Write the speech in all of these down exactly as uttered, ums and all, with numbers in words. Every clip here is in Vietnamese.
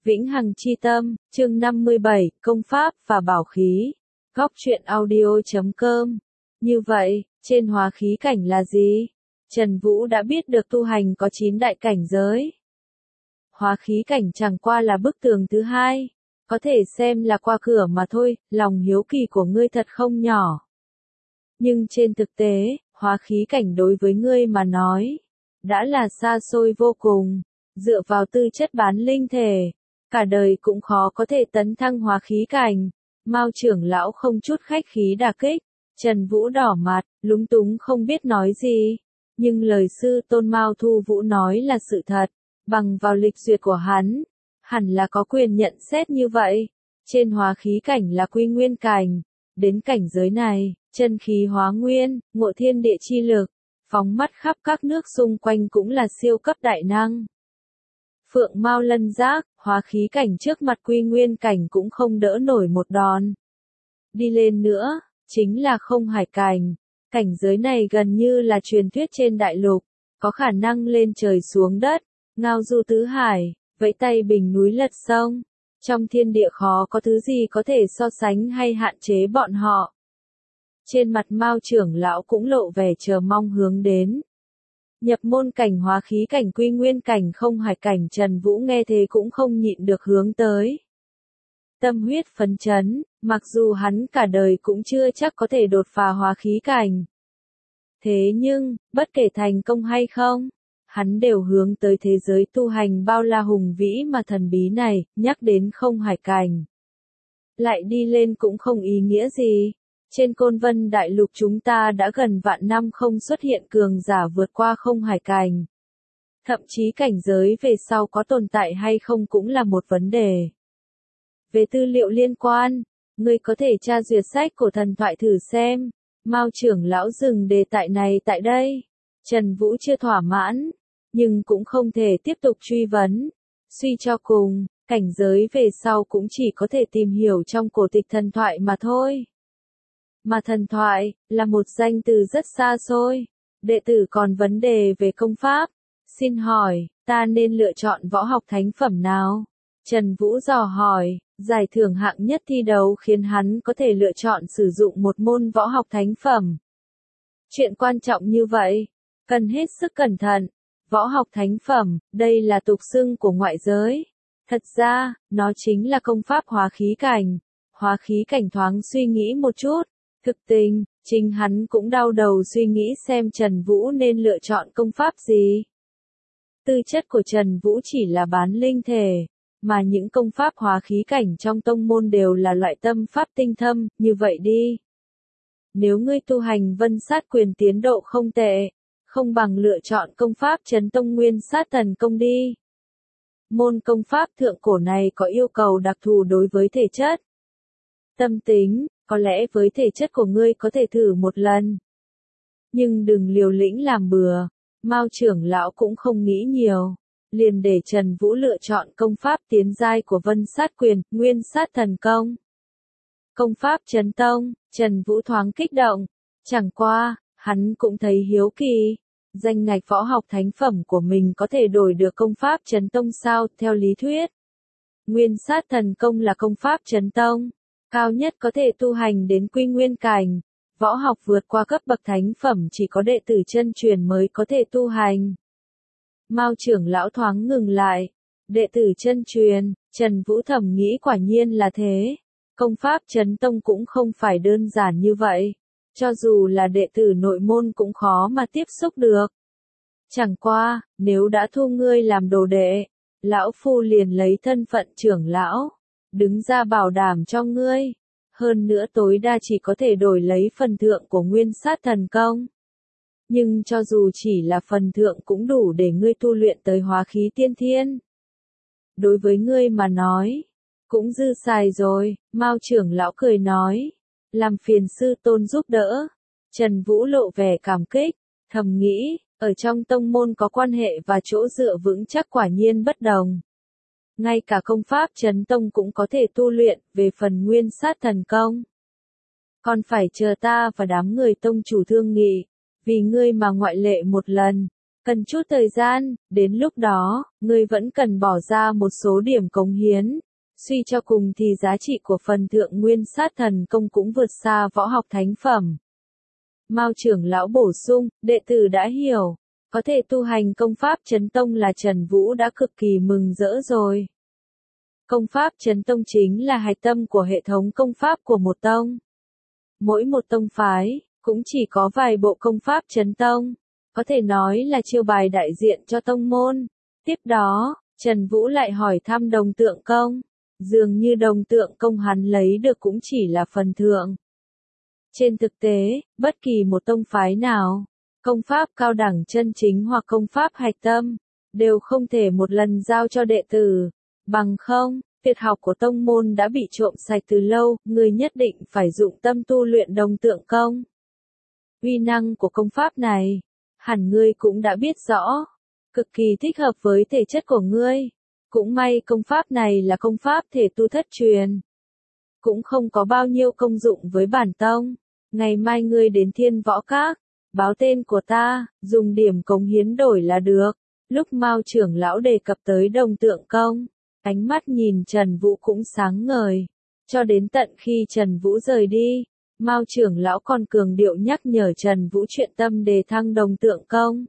Vĩnh Hằng Chi Tâm, chương năm mươi bảy, Công Pháp và Bảo Khí. Góc truyện audio chấm com. Như vậy, trên hóa khí cảnh là gì? Trần Vũ đã biết được tu hành có chín đại cảnh giới. Hóa khí cảnh chẳng qua là bức tường thứ hai, có thể xem là qua cửa mà thôi, lòng hiếu kỳ của ngươi thật không nhỏ. Nhưng trên thực tế, hóa khí cảnh đối với ngươi mà nói, đã là xa xôi vô cùng, dựa vào tư chất bán linh thể, cả đời cũng khó có thể tấn thăng hóa khí cảnh. Mao trưởng lão không chút khách khí đả kích, Trần Vũ đỏ mặt, lúng túng không biết nói gì, nhưng lời sư tôn Mao Thu Vũ nói là sự thật, bằng vào lịch duyệt của hắn, hẳn là có quyền nhận xét như vậy. Trên hóa khí cảnh là quy nguyên cảnh, đến cảnh giới này, chân khí hóa nguyên, ngộ thiên địa chi lực, phóng mắt khắp các nước xung quanh cũng là siêu cấp đại năng. Phượng Mao Lân Giác, hóa khí cảnh trước mặt quy nguyên cảnh cũng không đỡ nổi một đòn. Đi lên nữa, chính là không hải cảnh. Cảnh giới này gần như là truyền thuyết trên đại lục, có khả năng lên trời xuống đất, ngao du tứ hải, vẫy tay bình núi lật sông. Trong thiên địa khó có thứ gì có thể so sánh hay hạn chế bọn họ. Trên mặt Mao trưởng lão cũng lộ vẻ chờ mong hướng đến. Nhập môn cảnh hóa khí cảnh quy nguyên cảnh không hải cảnh, Trần Vũ nghe thế cũng không nhịn được hướng tới. Tâm huyết phấn chấn, mặc dù hắn cả đời cũng chưa chắc có thể đột phá hóa khí cảnh. Thế nhưng, bất kể thành công hay không, hắn đều hướng tới thế giới tu hành bao la hùng vĩ mà thần bí này, nhắc đến không hải cảnh. Lại đi lên cũng không ý nghĩa gì. Trên Côn Vân Đại Lục chúng ta đã gần vạn năm không xuất hiện cường giả vượt qua không hải cảnh. Thậm chí cảnh giới về sau có tồn tại hay không cũng là một vấn đề. Về tư liệu liên quan, ngươi có thể tra duyệt sách cổ thần thoại thử xem. Mao trưởng lão dừng đề tài này tại đây. Trần Vũ chưa thỏa mãn, nhưng cũng không thể tiếp tục truy vấn. Suy cho cùng, cảnh giới về sau cũng chỉ có thể tìm hiểu trong cổ tịch thần thoại mà thôi. Mà thần thoại, là một danh từ rất xa xôi. Đệ tử còn vấn đề về công pháp. Xin hỏi, ta nên lựa chọn võ học thánh phẩm nào? Trần Vũ dò hỏi, giải thưởng hạng nhất thi đấu khiến hắn có thể lựa chọn sử dụng một môn võ học thánh phẩm. Chuyện quan trọng như vậy, cần hết sức cẩn thận. Võ học thánh phẩm, đây là tục xưng của ngoại giới. Thật ra, nó chính là công pháp hóa khí cảnh. Hóa khí cảnh thoáng suy nghĩ một chút. Thực tình, chính hắn cũng đau đầu suy nghĩ xem Trần Vũ nên lựa chọn công pháp gì. Tư chất của Trần Vũ chỉ là bán linh thể, mà những công pháp hóa khí cảnh trong tông môn đều là loại tâm pháp tinh thâm, như vậy đi. Nếu ngươi tu hành Vân Sát Quyền tiến độ không tệ, không bằng lựa chọn công pháp Chấn Tông Nguyên Sát Thần Công đi. Môn công pháp thượng cổ này có yêu cầu đặc thù đối với thể chất. Tâm tính, có lẽ với thể chất của ngươi có thể thử một lần. Nhưng đừng liều lĩnh làm bừa. Mao trưởng lão cũng không nghĩ nhiều, liền để Trần Vũ lựa chọn công pháp tiến giai của Vân Sát Quyền, Nguyên Sát Thần Công. Công pháp Chấn Tông, Trần Vũ thoáng kích động, chẳng qua, hắn cũng thấy hiếu kỳ. Danh ngạch võ học thánh phẩm của mình có thể đổi được công pháp Chấn Tông sao? Theo lý thuyết, Nguyên Sát Thần Công là công pháp Chấn Tông, cao nhất có thể tu hành đến quy nguyên cảnh. Võ học vượt qua cấp bậc thánh phẩm chỉ có đệ tử chân truyền mới có thể tu hành. Mao trưởng lão thoáng ngừng lại. Đệ tử chân truyền, Trần Vũ thầm nghĩ quả nhiên là thế. Công pháp Chấn Tông cũng không phải đơn giản như vậy. Cho dù là đệ tử nội môn cũng khó mà tiếp xúc được. Chẳng qua, nếu đã thu ngươi làm đồ đệ, lão phu liền lấy thân phận trưởng lão, đứng ra bảo đảm cho ngươi. Hơn nữa tối đa chỉ có thể đổi lấy phần thượng của Nguyên Sát Thần Công. Nhưng cho dù chỉ là phần thượng cũng đủ để ngươi tu luyện tới hóa khí tiên thiên. Đối với ngươi mà nói, cũng dư xài rồi. Mao trưởng lão cười nói, làm phiền sư tôn giúp đỡ. Trần Vũ lộ vẻ cảm kích, thầm nghĩ, ở trong tông môn có quan hệ và chỗ dựa vững chắc quả nhiên bất đồng. Ngay cả công pháp Chấn Tông cũng có thể tu luyện, về phần Nguyên Sát Thần Công. Còn phải chờ ta và đám người tông chủ thương nghị, vì ngươi mà ngoại lệ một lần. Cần chút thời gian, đến lúc đó, ngươi vẫn cần bỏ ra một số điểm cống hiến. Suy cho cùng thì giá trị của phần thượng nguyên sát thần công cũng vượt xa võ học thánh phẩm. Mao trưởng lão bổ sung, đệ tử đã hiểu. Có thể tu hành công pháp chấn tông là Trần Vũ đã cực kỳ mừng rỡ rồi. Công pháp chấn tông chính là hạch tâm của hệ thống công pháp của một tông. Mỗi một tông phái, cũng chỉ có vài bộ công pháp chấn tông. Có thể nói là chiêu bài đại diện cho tông môn. Tiếp đó, Trần Vũ lại hỏi thăm đồng tượng công. Dường như đồng tượng công hắn lấy được cũng chỉ là phần thượng. Trên thực tế, bất kỳ một tông phái nào, công pháp cao đẳng chân chính hoặc công pháp hạch tâm, đều không thể một lần giao cho đệ tử. Bằng không, tuyệt học của tông môn đã bị trộm sạch từ lâu, người nhất định phải dụng tâm tu luyện đồng tượng công. Uy năng của công pháp này, hẳn ngươi cũng đã biết rõ, cực kỳ thích hợp với thể chất của ngươi. Cũng may công pháp này là công pháp thể tu thất truyền. Cũng không có bao nhiêu công dụng với bản tông. Ngày mai ngươi đến Thiên Võ Các, báo tên của ta, dùng điểm cống hiến đổi là được. Lúc Mao trưởng lão đề cập tới đồng tượng công, ánh mắt nhìn Trần Vũ cũng sáng ngời. Cho đến tận khi Trần Vũ rời đi, Mao trưởng lão còn cường điệu nhắc nhở Trần Vũ chuyện tâm đề thăng đồng tượng công.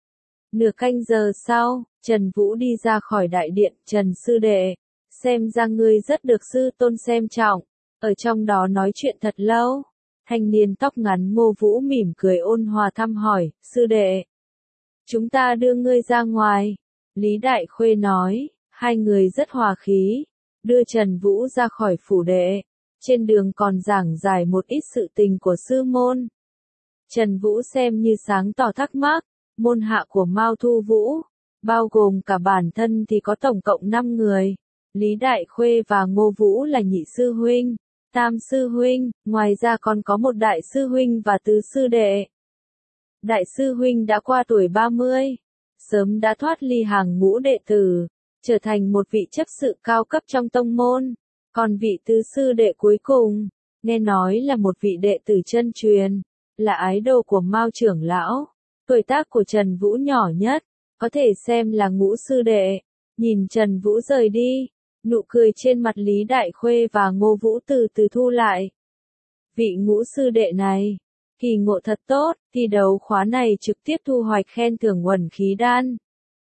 Nửa canh giờ sau, Trần Vũ đi ra khỏi đại điện. Trần sư đệ, xem ra ngươi rất được sư tôn xem trọng, ở trong đó nói chuyện thật lâu. Thanh niên tóc ngắn Ngô Vũ mỉm cười ôn hòa thăm hỏi, sư đệ, chúng ta đưa ngươi ra ngoài. Lý Đại Khuê nói, hai người rất hòa khí, đưa Trần Vũ ra khỏi phủ đệ. Trên đường còn giảng giải một ít sự tình của sư môn. Trần Vũ xem như sáng tỏ thắc mắc, môn hạ của Mao Thu Vũ, bao gồm cả bản thân thì có tổng cộng năm người. Lý Đại Khuê và Ngô Vũ là nhị sư huynh, tam sư huynh, ngoài ra còn có một đại sư huynh và tứ sư đệ. Đại sư huynh đã qua tuổi ba mươi, sớm đã thoát ly hàng ngũ đệ tử, trở thành một vị chấp sự cao cấp trong tông môn. Còn vị tứ sư đệ cuối cùng, nghe nói là một vị đệ tử chân truyền, là ái đồ của Mao trưởng lão. Tuổi tác của Trần Vũ nhỏ nhất, có thể xem là ngũ sư đệ. Nhìn Trần Vũ rời đi, nụ cười trên mặt Lý Đại Khuê và Ngô Vũ từ từ thu lại. Vị ngũ sư đệ này, kỳ ngộ thật tốt, thi đấu khóa này trực tiếp thu hoạch khen thưởng uẩn khí đan.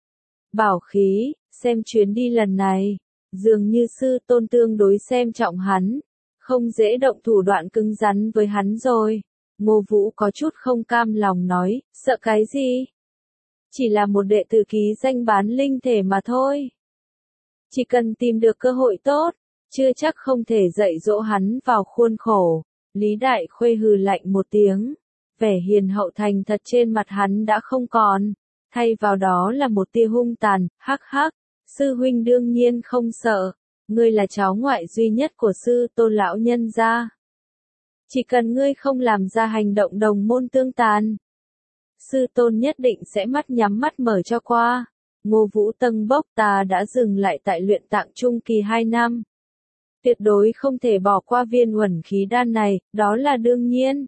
Bảo khí, xem chuyến đi lần này, dường như sư tôn tương đối xem trọng hắn, không dễ động thủ đoạn cứng rắn với hắn rồi. Ngô Vũ có chút không cam lòng nói, sợ cái gì? Chỉ là một đệ tử ký danh bán linh thể mà thôi. Chỉ cần tìm được cơ hội tốt, chưa chắc không thể dạy dỗ hắn vào khuôn khổ. Lý Đại Khuê hừ lạnh một tiếng, vẻ hiền hậu thành thật trên mặt hắn đã không còn, thay vào đó là một tia hung tàn. Hắc hắc, sư huynh đương nhiên không sợ, ngươi là cháu ngoại duy nhất của sư tôn lão nhân gia. Chỉ cần ngươi không làm ra hành động đồng môn tương tàn, sư tôn nhất định sẽ mắt nhắm mắt mở cho qua. Ngô Vũ tâng bốc, ta đã dừng lại tại luyện tạng trung kỳ hai năm. Tuyệt đối không thể bỏ qua viên uẩn khí đan này, đó là đương nhiên.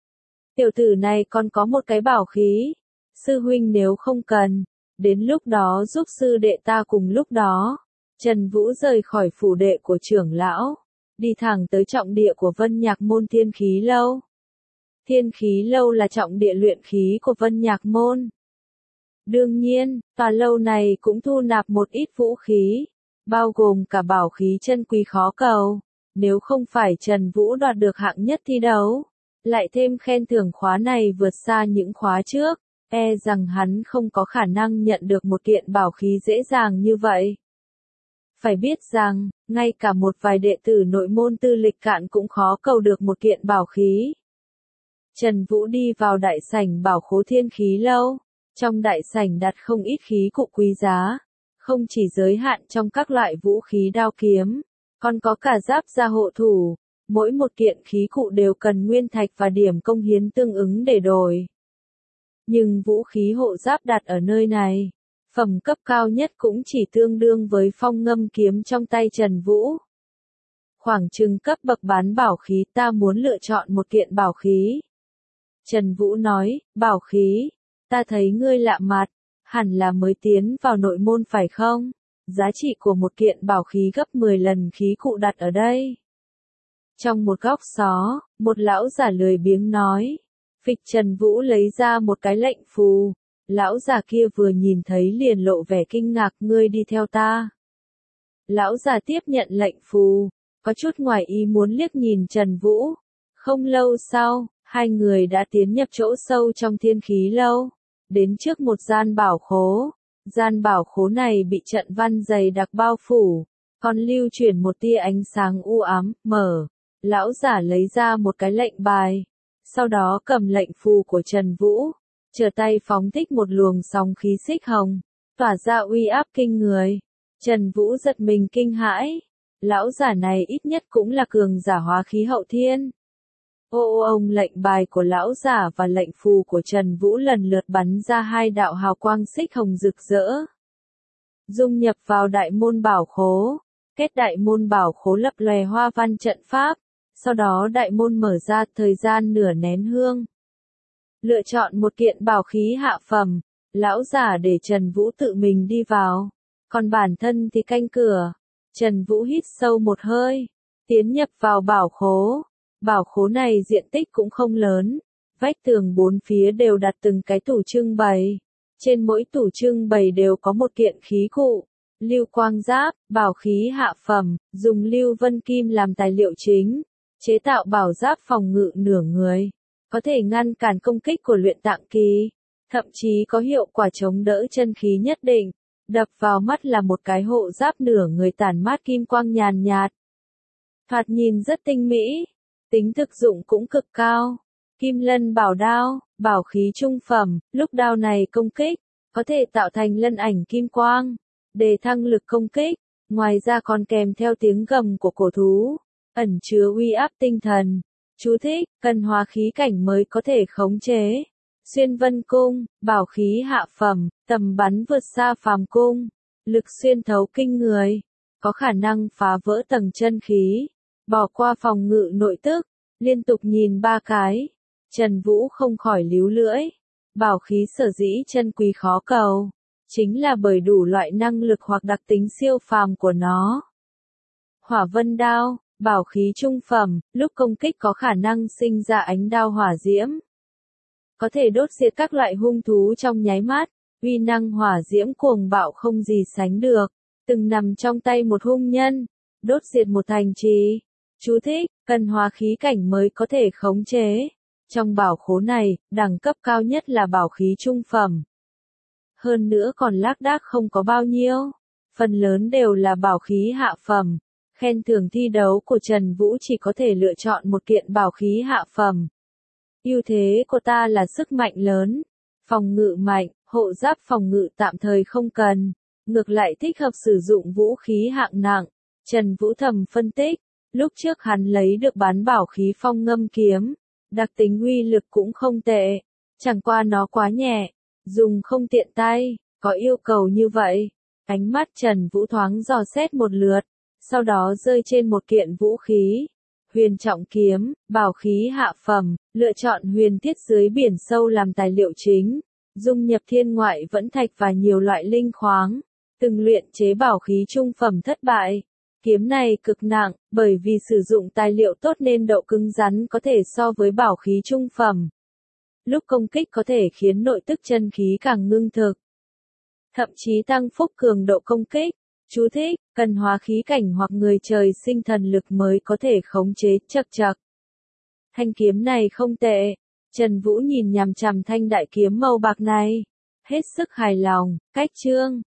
Tiểu tử này còn có một cái bảo khí. Sư huynh nếu không cần, đến lúc đó giúp sư đệ ta cùng lúc đó. Trần Vũ rời khỏi phủ đệ của trưởng lão, đi thẳng tới trọng địa của Vân Nhạc Môn Thiên Khí Lâu. Thiên Khí Lâu là trọng địa luyện khí của Vân Nhạc Môn. Đương nhiên, tòa lâu này cũng thu nạp một ít vũ khí, bao gồm cả bảo khí chân quý khó cầu. Nếu không phải Trần Vũ đoạt được hạng nhất thi đấu, lại thêm khen thưởng khóa này vượt xa những khóa trước, e rằng hắn không có khả năng nhận được một kiện bảo khí dễ dàng như vậy. Phải biết rằng, ngay cả một vài đệ tử nội môn tư lịch cạn cũng khó cầu được một kiện bảo khí. Trần Vũ đi vào đại sảnh bảo khố Thiên Khí Lâu. Trong đại sảnh đặt không ít khí cụ quý giá, không chỉ giới hạn trong các loại vũ khí đao kiếm, còn có cả giáp da hộ thủ. Mỗi một kiện khí cụ đều cần nguyên thạch và điểm công hiến tương ứng để đổi. Nhưng vũ khí hộ giáp đặt ở nơi này, phẩm cấp cao nhất cũng chỉ tương đương với phong ngâm kiếm trong tay Trần Vũ. Khoảng chừng cấp bậc bán bảo khí, ta muốn lựa chọn một kiện bảo khí. Trần Vũ nói, bảo khí, ta thấy ngươi lạ mặt, hẳn là mới tiến vào nội môn phải không? Giá trị của một kiện bảo khí gấp mười lần khí cụ đặt ở đây. Trong một góc xó, một lão giả lười biếng nói. Phịch Trần Vũ lấy ra một cái lệnh phù. Lão giả kia vừa nhìn thấy liền lộ vẻ kinh ngạc, ngươi đi theo ta. Lão giả tiếp nhận lệnh phù, có chút ngoài ý muốn liếc nhìn Trần Vũ. Không lâu sau, hai người đã tiến nhập chỗ sâu trong thiên khí lâu, đến trước một gian bảo khố. Gian bảo khố này bị trận văn dày đặc bao phủ, còn lưu chuyển một tia ánh sáng u ám, mở. Lão giả lấy ra một cái lệnh bài, sau đó cầm lệnh phù của Trần Vũ, trở tay phóng thích một luồng sóng khí xích hồng, tỏa ra uy áp kinh người. Trần Vũ giật mình kinh hãi, lão giả này ít nhất cũng là cường giả hóa khí hậu thiên. Ô ông lệnh bài của lão giả và lệnh phù của Trần Vũ lần lượt bắn ra hai đạo hào quang xích hồng rực rỡ. Dung nhập vào đại môn bảo khố, kết đại môn bảo khố lập lòe hoa văn trận pháp, sau đó đại môn mở ra thời gian nửa nén hương. Lựa chọn một kiện bảo khí hạ phẩm, lão giả để Trần Vũ tự mình đi vào, còn bản thân thì canh cửa. Trần Vũ hít sâu một hơi, tiến nhập vào bảo khố. Bảo khố này diện tích cũng không lớn, vách tường bốn phía đều đặt từng cái tủ trưng bày. Trên mỗi tủ trưng bày đều có một kiện khí cụ, lưu quang giáp, bảo khí hạ phẩm, dùng lưu vân kim làm tài liệu chính, chế tạo bảo giáp phòng ngự nửa người, có thể ngăn cản công kích của luyện tạng kỳ, thậm chí có hiệu quả chống đỡ chân khí nhất định. Đập vào mắt là một cái hộ giáp nửa người tản mát kim quang nhàn nhạt. Thoạt nhìn rất tinh mỹ. Tính thực dụng cũng cực cao. Kim lân bảo đao, bảo khí trung phẩm, lúc đao này công kích, có thể tạo thành lân ảnh kim quang, để thăng lực công kích, ngoài ra còn kèm theo tiếng gầm của cổ thú, ẩn chứa uy áp tinh thần. Chú thích, cần hóa khí cảnh mới có thể khống chế. Xuyên vân cung, bảo khí hạ phẩm, tầm bắn vượt xa phàm cung, lực xuyên thấu kinh người, có khả năng phá vỡ tầng chân khí. Bỏ qua phòng ngự nội tức, liên tục nhìn ba cái, Trần Vũ không khỏi líu lưỡi. Bảo khí sở dĩ chân quý khó cầu, chính là bởi đủ loại năng lực hoặc đặc tính siêu phàm của nó. Hỏa vân đao, bảo khí trung phẩm, lúc công kích có khả năng sinh ra ánh đao hỏa diễm, có thể đốt diệt các loại hung thú trong nháy mắt, uy năng hỏa diễm cuồng bạo không gì sánh được, từng nằm trong tay một hung nhân, đốt diệt một thành trì. Chú thích, cần hóa khí cảnh mới có thể khống chế. Trong bảo khố này, đẳng cấp cao nhất là bảo khí trung phẩm. Hơn nữa còn lác đác không có bao nhiêu. Phần lớn đều là bảo khí hạ phẩm. Khen thưởng thi đấu của Trần Vũ chỉ có thể lựa chọn một kiện bảo khí hạ phẩm. Ưu thế của ta là sức mạnh lớn, phòng ngự mạnh, hộ giáp phòng ngự tạm thời không cần. Ngược lại thích hợp sử dụng vũ khí hạng nặng. Trần Vũ thầm phân tích. Lúc trước hắn lấy được bán bảo khí phong ngâm kiếm, đặc tính uy lực cũng không tệ, chẳng qua nó quá nhẹ, dùng không tiện tay, có yêu cầu như vậy. Ánh mắt Trần Vũ thoáng dò xét một lượt, sau đó rơi trên một kiện vũ khí. Huyền trọng kiếm, bảo khí hạ phẩm, lựa chọn huyền thiết dưới biển sâu làm tài liệu chính, dung nhập thiên ngoại vẫn thạch và nhiều loại linh khoáng, từng luyện chế bảo khí trung phẩm thất bại. Kiếm này cực nặng, bởi vì sử dụng tài liệu tốt nên độ cứng rắn có thể so với bảo khí trung phẩm. Lúc công kích có thể khiến nội tức chân khí càng ngưng thực, thậm chí tăng phúc cường độ công kích. Chú thích, cần hóa khí cảnh hoặc người trời sinh thần lực mới có thể khống chế. Chậc chậc. Thanh kiếm này không tệ. Trần Vũ nhìn nhằm chằm thanh đại kiếm màu bạc này, hết sức hài lòng. Cách chương